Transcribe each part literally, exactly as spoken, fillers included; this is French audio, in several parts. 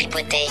tripoter.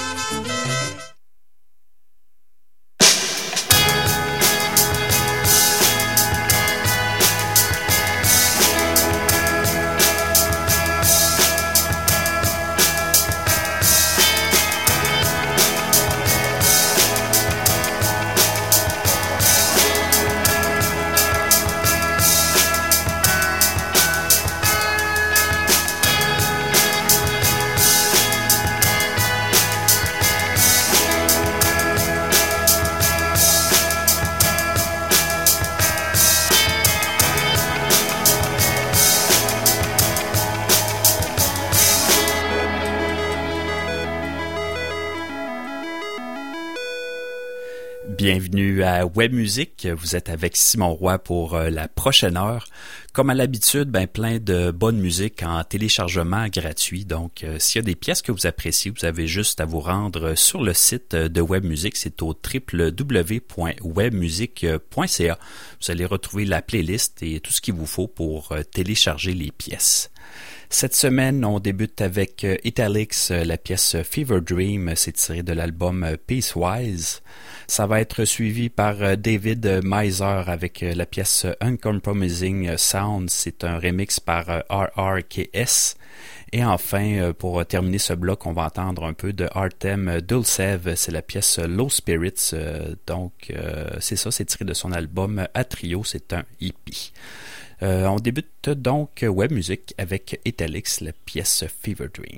Bienvenue à Web Musique. Vous êtes avec Simon Roy pour euh, la prochaine heure. Comme à l'habitude, ben plein de bonne musique en téléchargement gratuit. Donc, euh, s'il y a des pièces que vous appréciez, vous avez juste à vous rendre sur le site de Web Musique. C'est au w w w point webmusique point c a. Vous allez retrouver la playlist et tout ce qu'il vous faut pour euh, télécharger les pièces. Cette semaine, on débute avec Italics, la pièce Fever Dream, c'est tiré de l'album Peacewise. Ça va être suivi par David Miser avec la pièce Uncompromising Sound, c'est un remix par R R K S. Et enfin, pour terminer ce bloc, on va entendre un peu de Artem Dulcev, c'est la pièce Low Spirits, donc c'est ça, c'est tiré de son album A Trio, c'est un E P. Euh, on débute donc Web Music avec Italics, la pièce Fever Dream.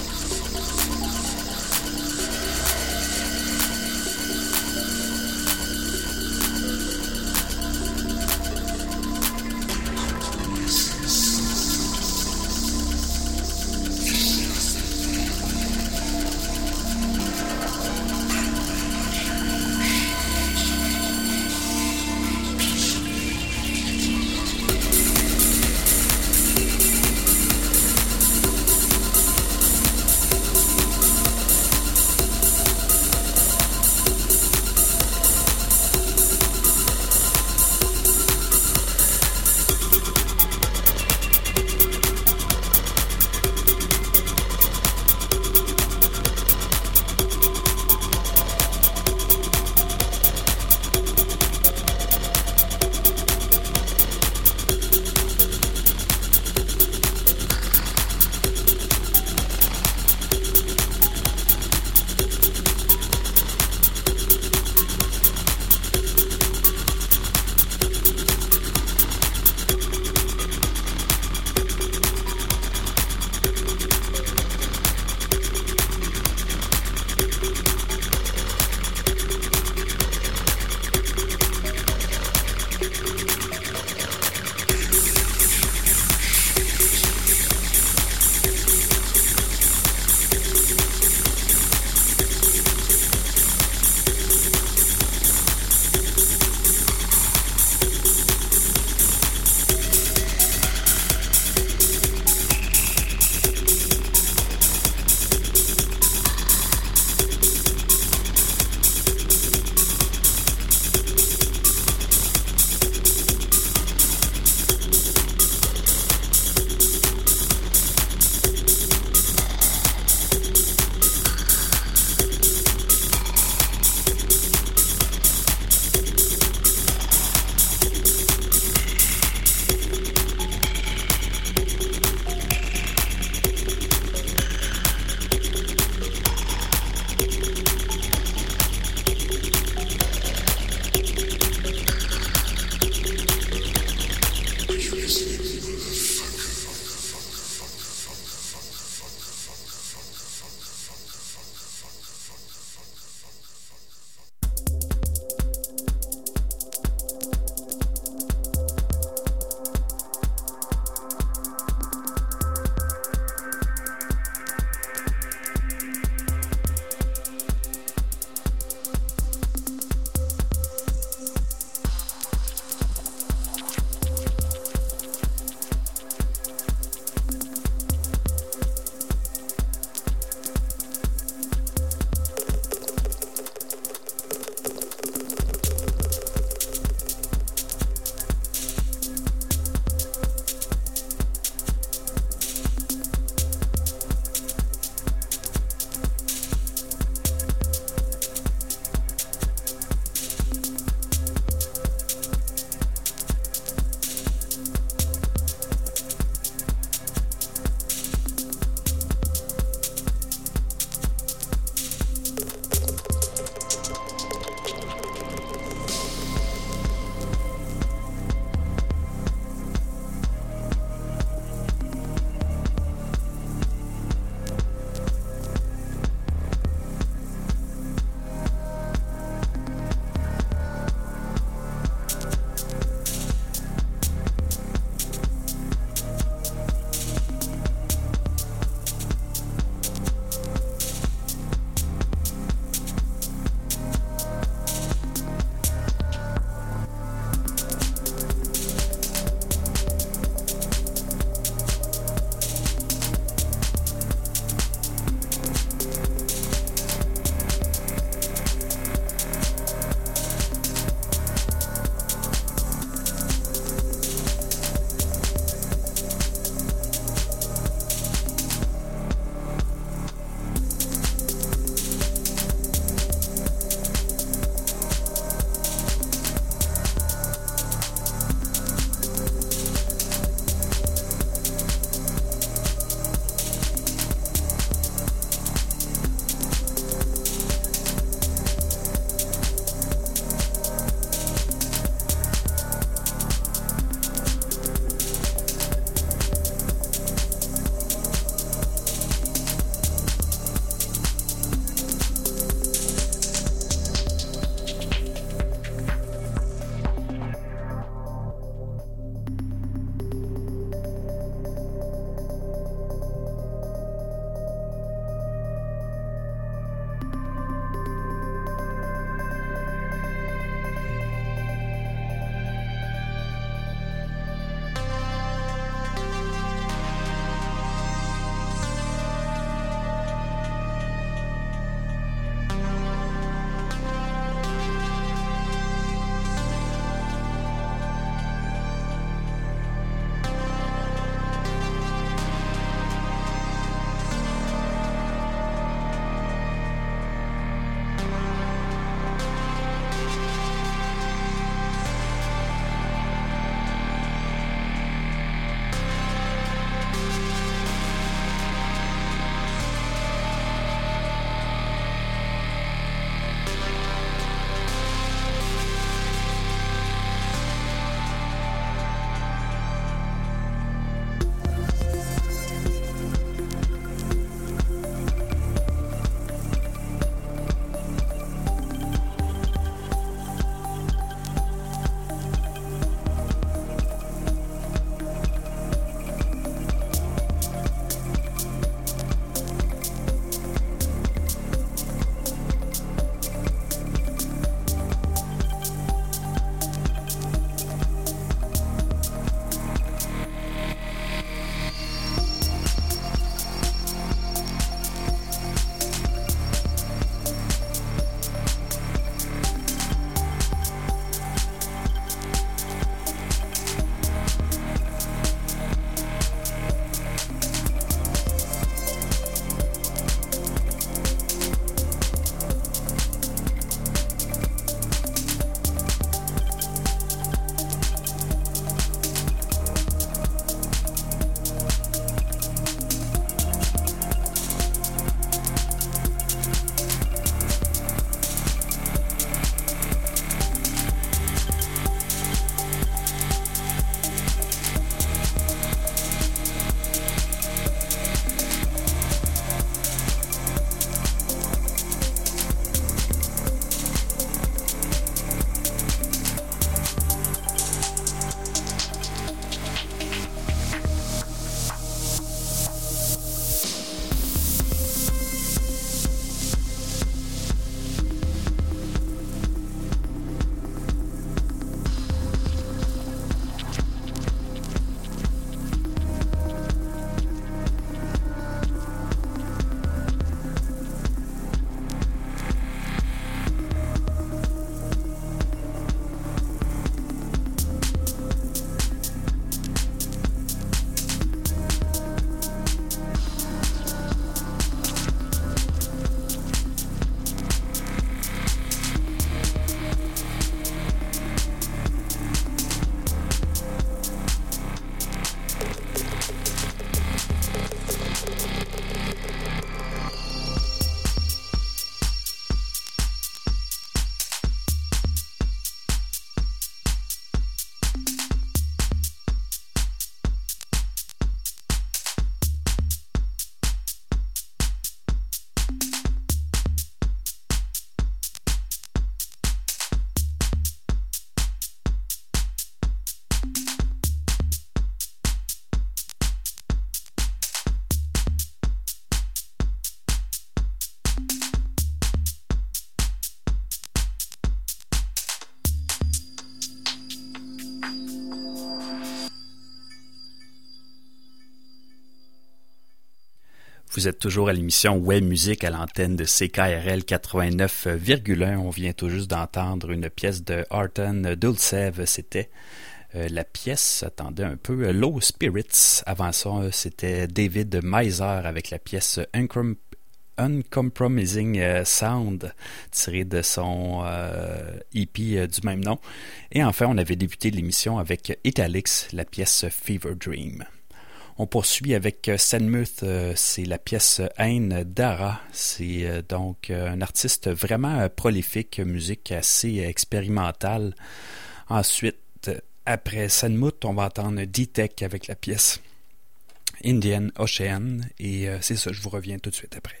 Vous êtes toujours à l'émission Web Musique à l'antenne de C K R L quatre-vingt-neuf virgule un. On vient tout juste d'entendre une pièce de Arton Dulcev. C'était euh, la pièce, attendez un peu, euh, Low Spirits. Avant ça, euh, c'était David Meiser avec la pièce Uncom- Uncompromising Sound, tirée de son euh, E P euh, du même nom. Et enfin, on avait débuté l'émission avec Italics, la pièce Fever Dream. On poursuit avec Senmuth, euh, c'est la pièce Haine d'Ara. C'est euh, donc euh, un artiste vraiment euh, prolifique, musique assez expérimentale. Ensuite, après Senmuth, on va entendre D-Tech avec la pièce Indian Ocean. Et euh, c'est ça, je vous reviens tout de suite après.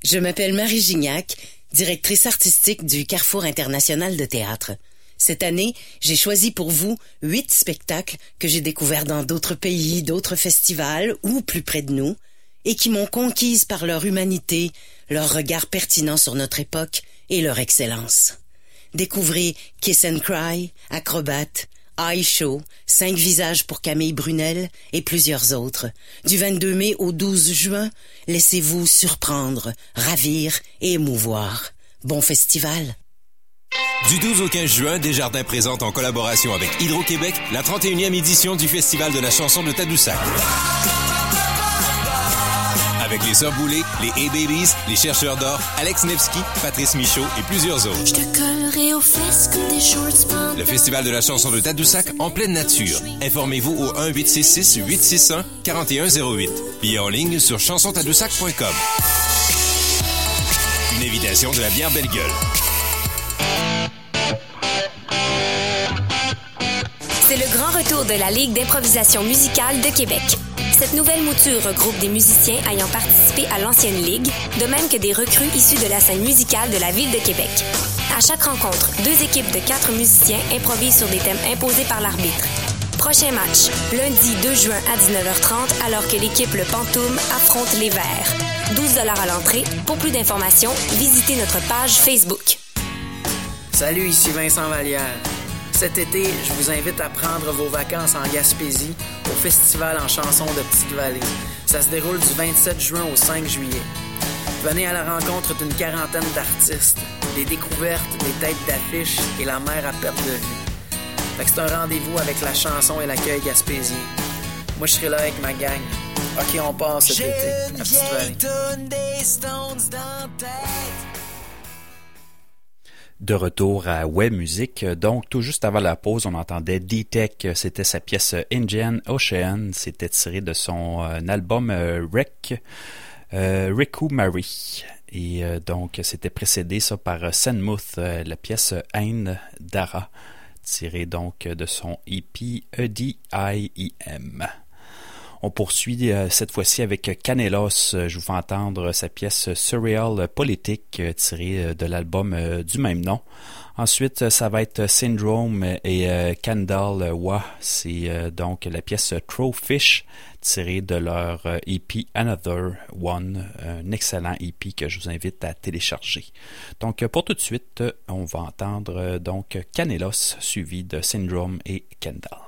Je m'appelle Marie Gignac, directrice artistique du Carrefour international de théâtre. Cette année, j'ai choisi pour vous huit spectacles que j'ai découverts dans d'autres pays, d'autres festivals ou plus près de nous, et qui m'ont conquise par leur humanité, leur regard pertinent sur notre époque et leur excellence. Découvrez Kiss and Cry, Acrobat, Eye Show, Cinq visages pour Camille Brunel et plusieurs autres. Du vingt-deux mai au douze juin, laissez-vous surprendre, ravir et émouvoir. Bon festival! Du douze au quinze juin, Desjardins présente en collaboration avec Hydro-Québec la trente et unième édition du Festival de la chanson de Tadoussac. Avec les Sœurs Boulay, les A-Babies, les Chercheurs d'or, Alex Nevsky, Patrice Michaud et plusieurs autres. Le Festival de la chanson de Tadoussac en pleine nature. Informez-vous au un huit six six huit six un quatre un zéro huit. Billets en ligne sur chanson tadoussac point com. Une invitation de la bière Belle Gueule. C'est le grand retour de la Ligue d'improvisation musicale de Québec. Cette nouvelle mouture regroupe des musiciens ayant participé à l'ancienne Ligue, de même que des recrues issues de la scène musicale de la Ville de Québec. À chaque rencontre, deux équipes de quatre musiciens improvisent sur des thèmes imposés par l'arbitre. Prochain match, lundi deux juin à dix-neuf heures trente, alors que l'équipe Le Pantoum affronte les Verts. douze dollars à l'entrée. Pour plus d'informations, visitez notre page Facebook. Salut, ici Vincent Vallière. Cet été, je vous invite à prendre vos vacances en Gaspésie au Festival en chansons de Petite-Vallée. Ça se déroule du vingt-sept juin au cinq juillet. Venez à la rencontre d'une quarantaine d'artistes, des découvertes, des têtes d'affiche et la mer à perte de vue. Fait que c'est un rendez-vous avec la chanson et l'accueil gaspésien. Moi, je serai là avec ma gang. OK, on part cet été à Petite-Vallée. De retour à Web Music. Donc, tout juste avant la pause, on entendait D-Tech. C'était sa pièce Indian Ocean. C'était tiré de son euh, album euh, Rek, euh, Riku Mari. Et euh, donc, c'était précédé ça par Senmuth, euh, la pièce Ain Dara, tirée donc de son E P E D I E M. On poursuit euh, cette fois-ci avec Canelos. Je vous fais entendre sa pièce Surreal Politique euh, tirée euh, de l'album euh, du même nom. Ensuite, ça va être Syndrome et euh, Kandal Wa. C'est euh, donc la pièce Throwfish tirée de leur euh, E P Another One. Un excellent E P que je vous invite à télécharger. Donc, pour tout de suite, on va entendre euh, donc Canelos suivi de Syndrome et Kandal.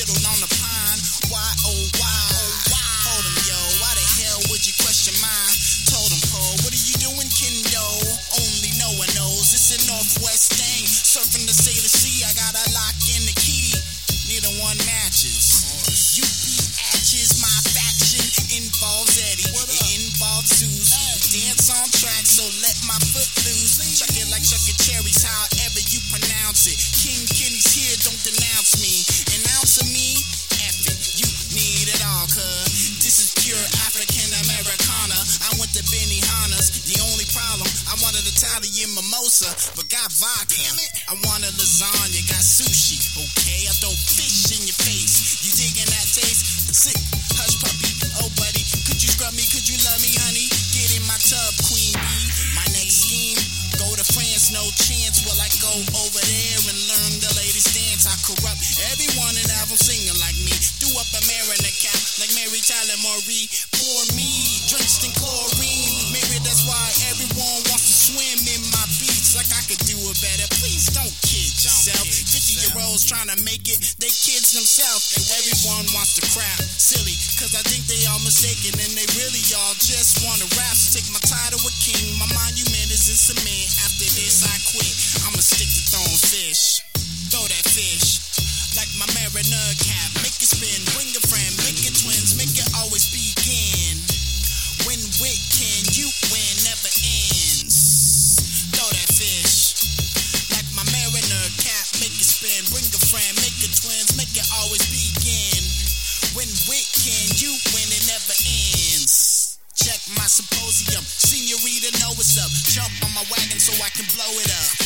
fiddled on the pine. Why, oh why, oh why? Told him, yo, why the hell would you question mine? Told him, Paul, what are you doing, kendo? Only no one knows, it's a Northwest thing. Surfing the Sailor Sea, I got a lock in the key. Neither one matches. U P Atches, my faction involves Eddie. It involves Zeus. We dance on track, so let my foot loose. Chuck it like Chuck E. Cherries, however you pronounce it. King Kenny's here, don't denounce me. Announce of me, F it, you need it all, cuz this is pure African Americana. I went to Benihana's, the only problem, I wanted Italian mimosa, but got vodka. I wanted lasagna, got sushi, okay? I throw fish in your face. You digging that taste? Sit, hush puppy, oh buddy, could you scrub me, could you love me, honey? Get in my tub, queen bee. My next scheme, go to France, no chance. Will I go over there and learn the latest dance? I corrupt everyone and have them singing like me. Do up a mirror in a cap, like Mary Tyler Marie. For me, drenched in chlorine. Maybe that's why everyone wants to swim in my beats. Like I could do it better. Please don't kid yourself. fifty year olds trying to make it, they kids themselves. Everyone wants to crap. Silly, cause I think they all mistaken. And they really all just wanna rap. So take my title with king. My monument is in cement. After this I quit. I'ma stick to throwing fish. Throw that fish. Like my marinade cap. Make it spin. Bring a friend. Make it twins. Make it always begin. When wit can you win never ends. Throw that fish. Like my marinade cap. Make it spin. Bring a friend. Make it twins. Make it always begin. When wit can you win it never ends. Check my symposium. Senorita know what's up. Jump on my wagon so I can blow it up.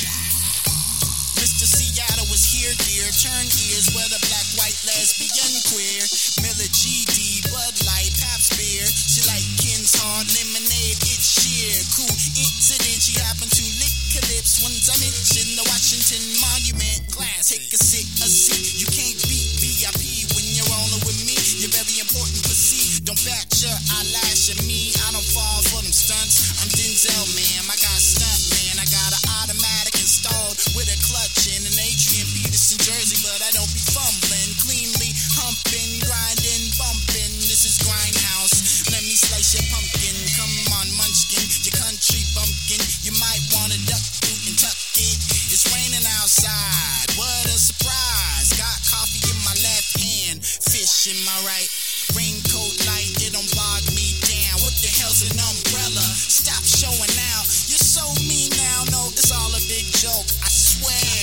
Mister Seattle is here, dear. Turn ears, whether black, white, lesbian, queer. Miller G D, Bud Light, Pabst beer. She like Ken's Hard lemonade, it's sheer. Cool incident, she happened to lick her lips once I mentioned the Washington Monument. Class, take a sit, a seat. You can't beat V I P when you're rolling with me. You're very important to see. Don't bat your eyelash at me. I don't fall for them stunts. I'm Denzel, man. I got stunt, man. I got an automatic installed with a clutch in an Adrian Peterson jersey, but I don't be fumbling. Cleanly humping, grinding, bumping. This is Grindhouse. Let me slice your pumpkin. Come on, munchkin. Your country bumpkin. You might want to duck boot and tuck it. It's raining outside. What a surprise. Got coffee in my left hand, fish in my right. Raincoat light, it don't bog me down. What the hell's an umbrella? Stop showing out. You're so mean now. No, it's all a big joke. I swear.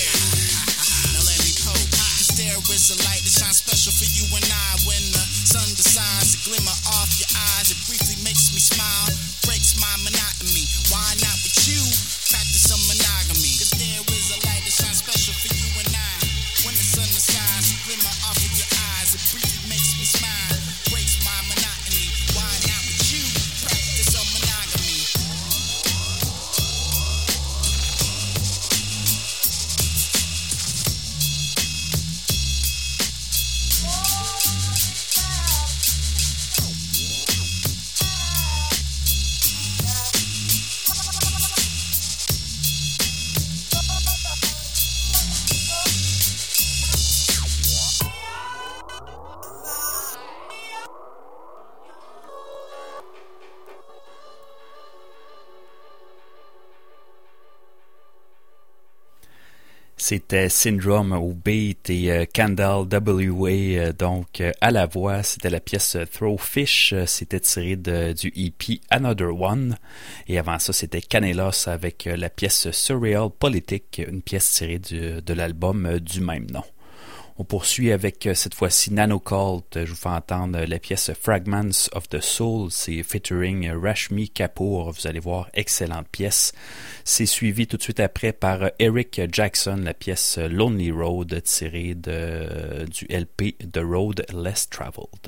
Now let me poke. Cause there is a light that shines special for you and I. When the sun decides to glimmer off your eyes, it briefly makes me smile. Breaks my monotony. Why not with you? Practice some monogamy. Cause there is a light that shines special for you and I. When the sun decides to glimmer off of your eyes, it briefly makes me smile. Breaks my monotony. Why not with you? Practice some monogamy. C'était Syndrome au beat et euh, Kendall W A euh, donc euh, à la voix. C'était la pièce Throw Fish. Euh, c'était tiré de, du E P Another One. Et avant ça, c'était Canelos avec euh, la pièce Surreal Politic, une pièce tirée du, de l'album euh, du même nom. On poursuit avec cette fois-ci Nano Cult. Je vous fais entendre la pièce Fragments of the Soul. C'est featuring Rashmi Kapoor. Vous allez voir, excellente pièce. C'est suivi tout de suite après par Eric Jackson, la pièce Lonely Road tirée de, du L P The Road Less Traveled.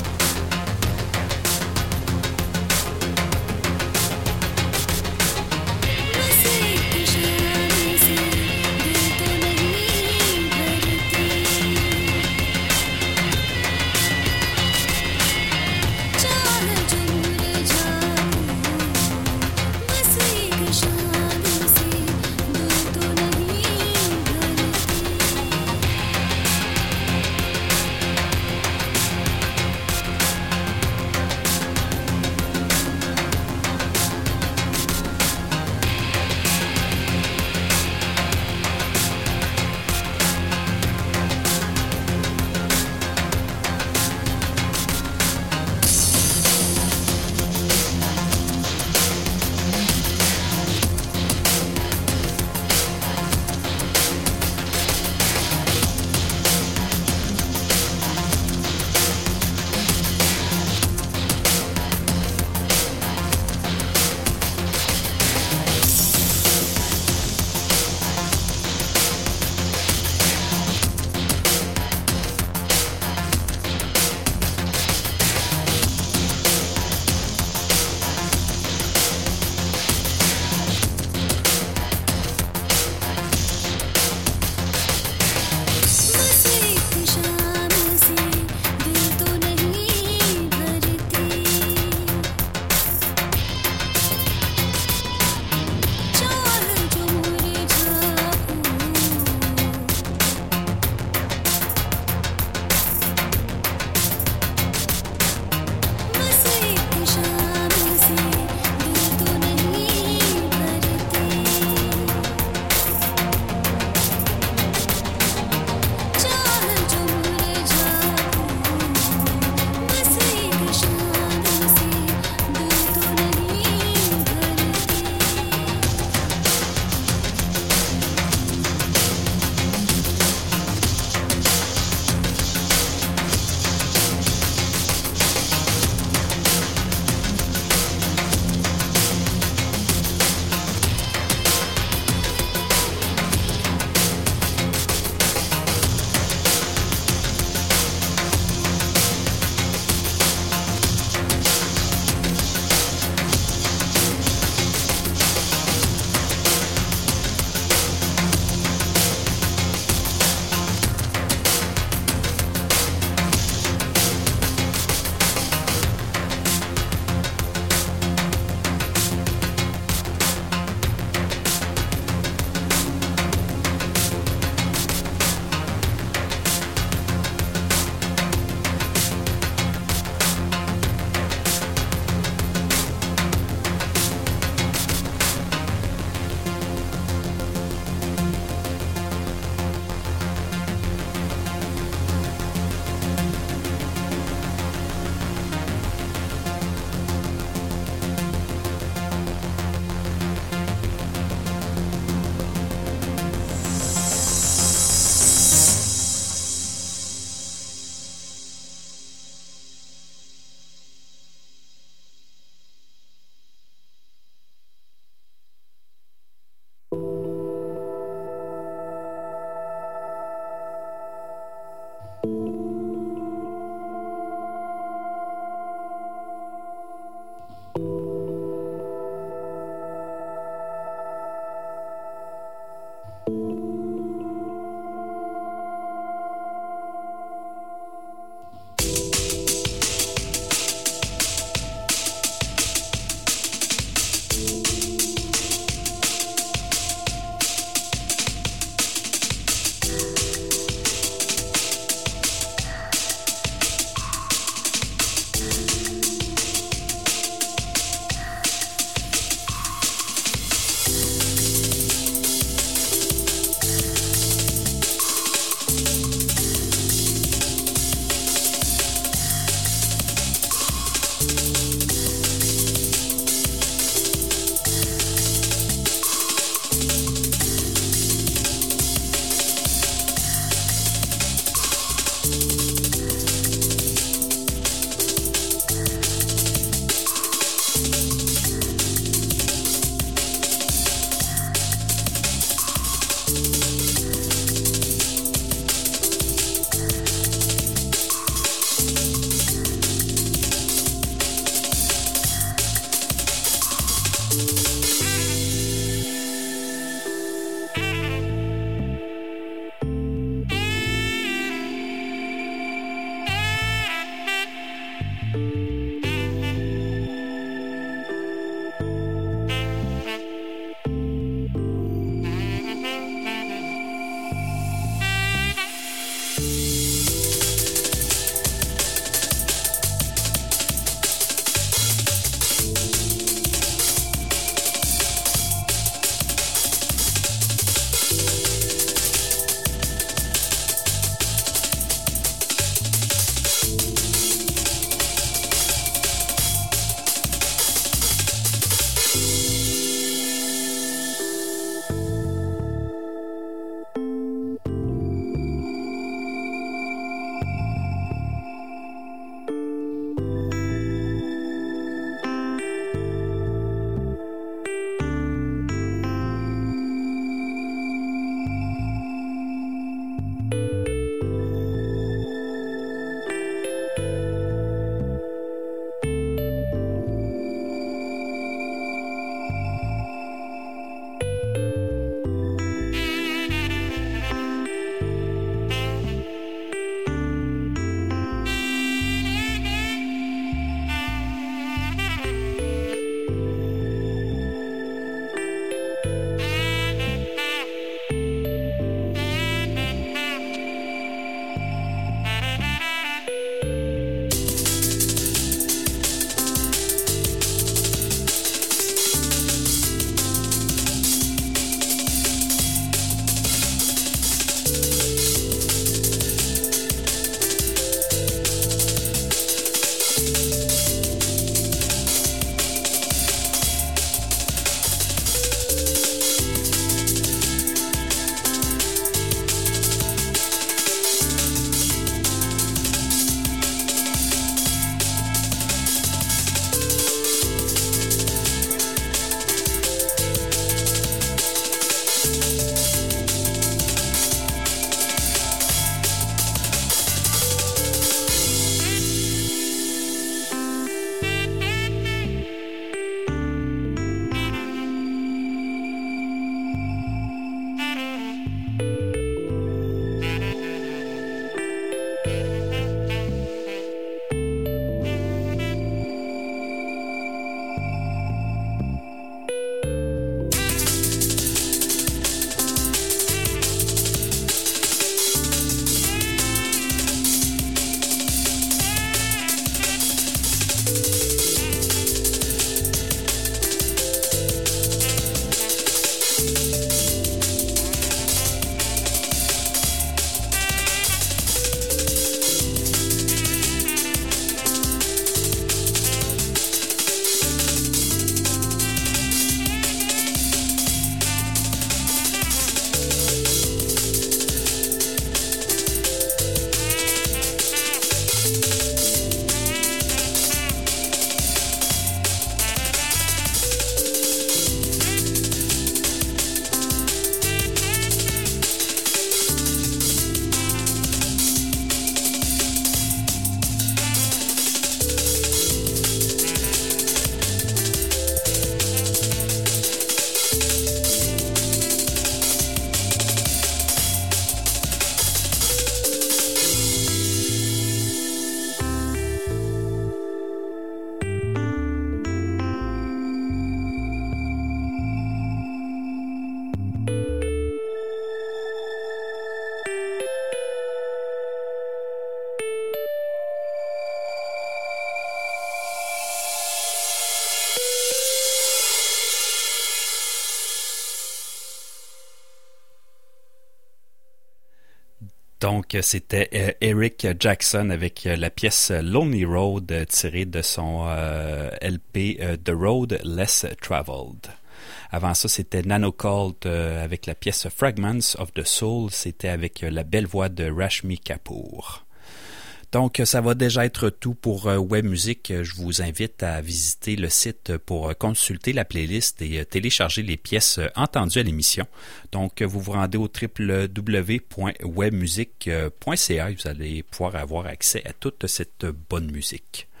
Donc, c'était euh, Eric Jackson avec euh, la pièce Lonely Road euh, tirée de son euh, L P euh, The Road Less Traveled. Avant ça, c'était Nano Cult euh, avec la pièce Fragments of the Soul. C'était avec euh, la belle voix de Rashmi Kapoor. Donc, ça va déjà être tout pour euh, Web Music. Je vous invite à visiter le site pour euh, consulter la playlist et euh, télécharger les pièces euh, entendues à l'émission. Donc, vous vous rendez au w w w point webmusic point c a et vous allez pouvoir avoir accès à toute cette bonne musique.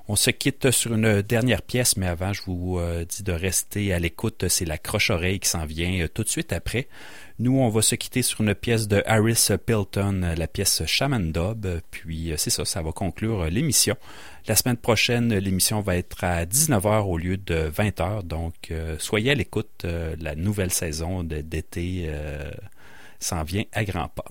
On se quitte sur une dernière pièce, mais avant, je vous euh, dis de rester à l'écoute. C'est la croche-oreille qui s'en vient euh, tout de suite après. Nous, on va se quitter sur une pièce de Harris Pilton, la pièce Shaman Dub. Puis, euh, c'est ça, ça va conclure euh, l'émission. La semaine prochaine, l'émission va être à dix-neuf heures au lieu de vingt heures. Donc, euh, soyez à l'écoute. Euh, la nouvelle saison de, d'été euh, s'en vient à grands pas.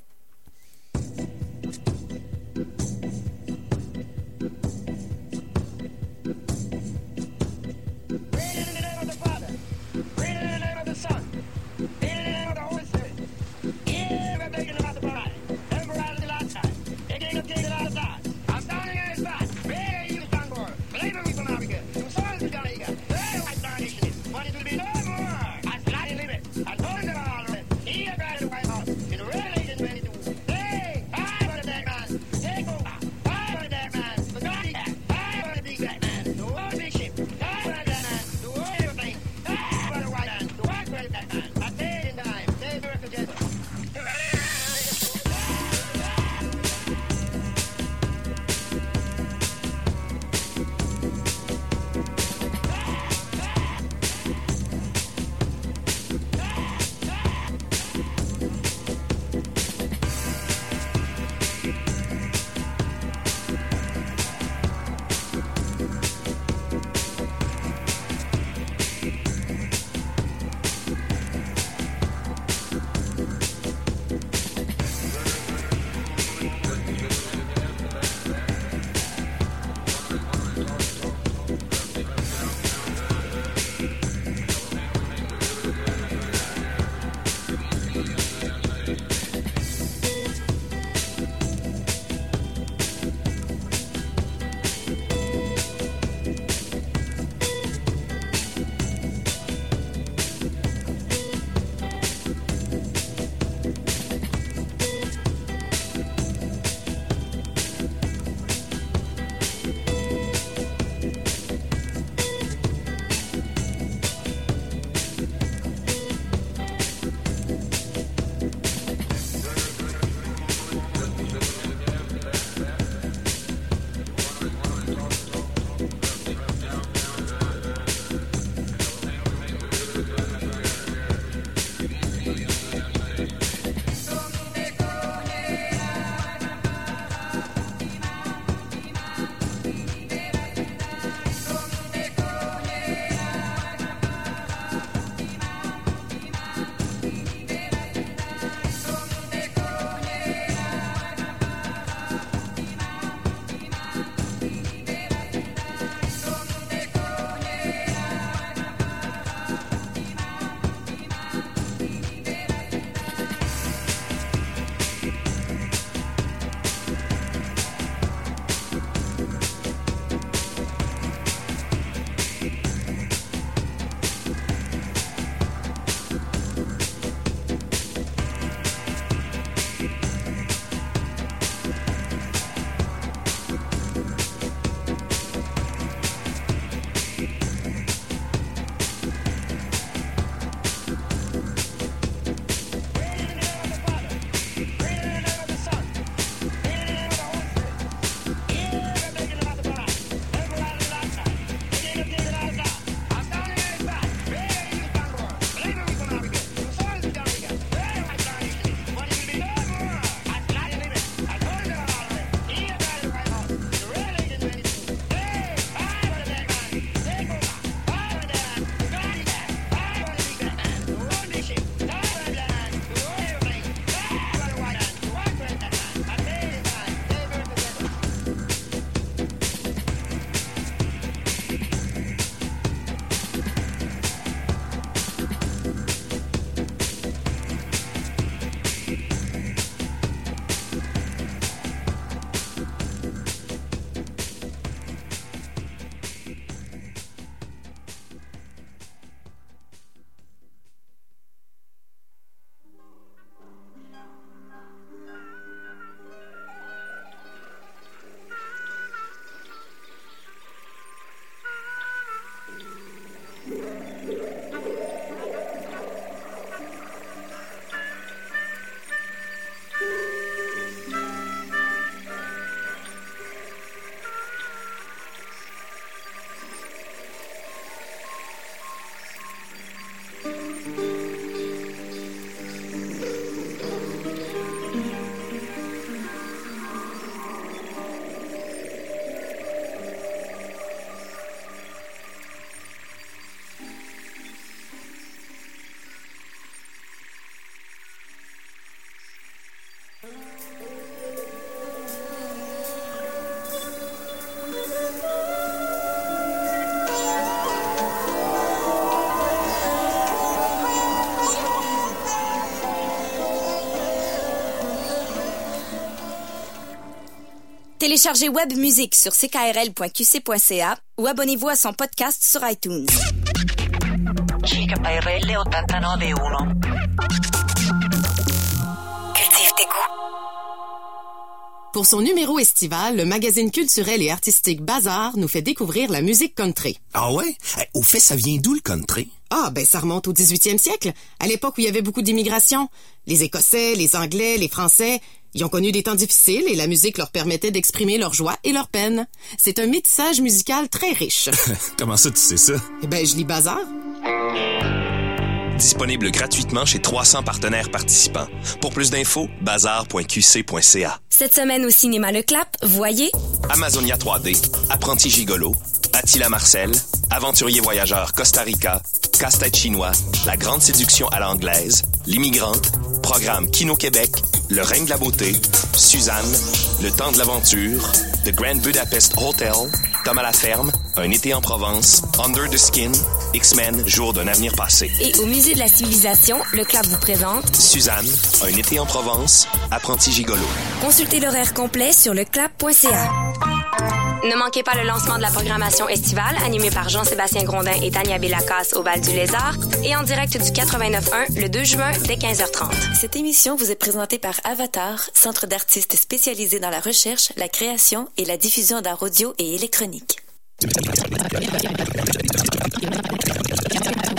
Téléchargez Web Musique sur c k r l point q c point c a ou abonnez-vous à son podcast sur iTunes. C K R L ottantanove uno. Cultive tes goûts. Pour son numéro estival, le magazine culturel et artistique Bazar nous fait découvrir la musique country. Ah ouais? Au fait, ça vient d'où le country? Ah, ben ça remonte au dix-huitième siècle, à l'époque où il y avait beaucoup d'immigration. Les Écossais, les Anglais, les Français, ils ont connu des temps difficiles et la musique leur permettait d'exprimer leur joie et leur peine. C'est un métissage musical très riche. Comment ça, tu sais ça? Eh ben, je lis Bazar. Disponible gratuitement chez trois cents partenaires participants. Pour plus d'infos, bazar point q c point c a. Cette semaine au cinéma Le Clap, voyez Amazonia trois D, Apprenti gigolo, Attila Marcel, Aventurier voyageur Costa Rica, Casse-tête chinois, La grande séduction à l'anglaise, L'immigrante, Programme Kino Québec, Le règne de la beauté, Suzanne, Le temps de l'aventure, The Grand Budapest Hotel, Tom à la ferme, Un été en Provence, Under the Skin, X-Men, Jour d'un avenir passé. Et au Musée de la Civilisation, Le Clap vous présente Suzanne, Un été en Provence, Apprenti gigolo. Consultez l'horaire complet sur le clap point c a. Ne manquez pas le lancement de la programmation estivale animée par Jean-Sébastien Grondin et Tania Bélacasse au Bal du Lézard et en direct du quatre-vingt-neuf un le deux juin dès quinze heures trente. Cette émission vous est présentée par Avatar, centre d'artistes spécialisé dans la recherche, la création et la diffusion d'art audio et électronique.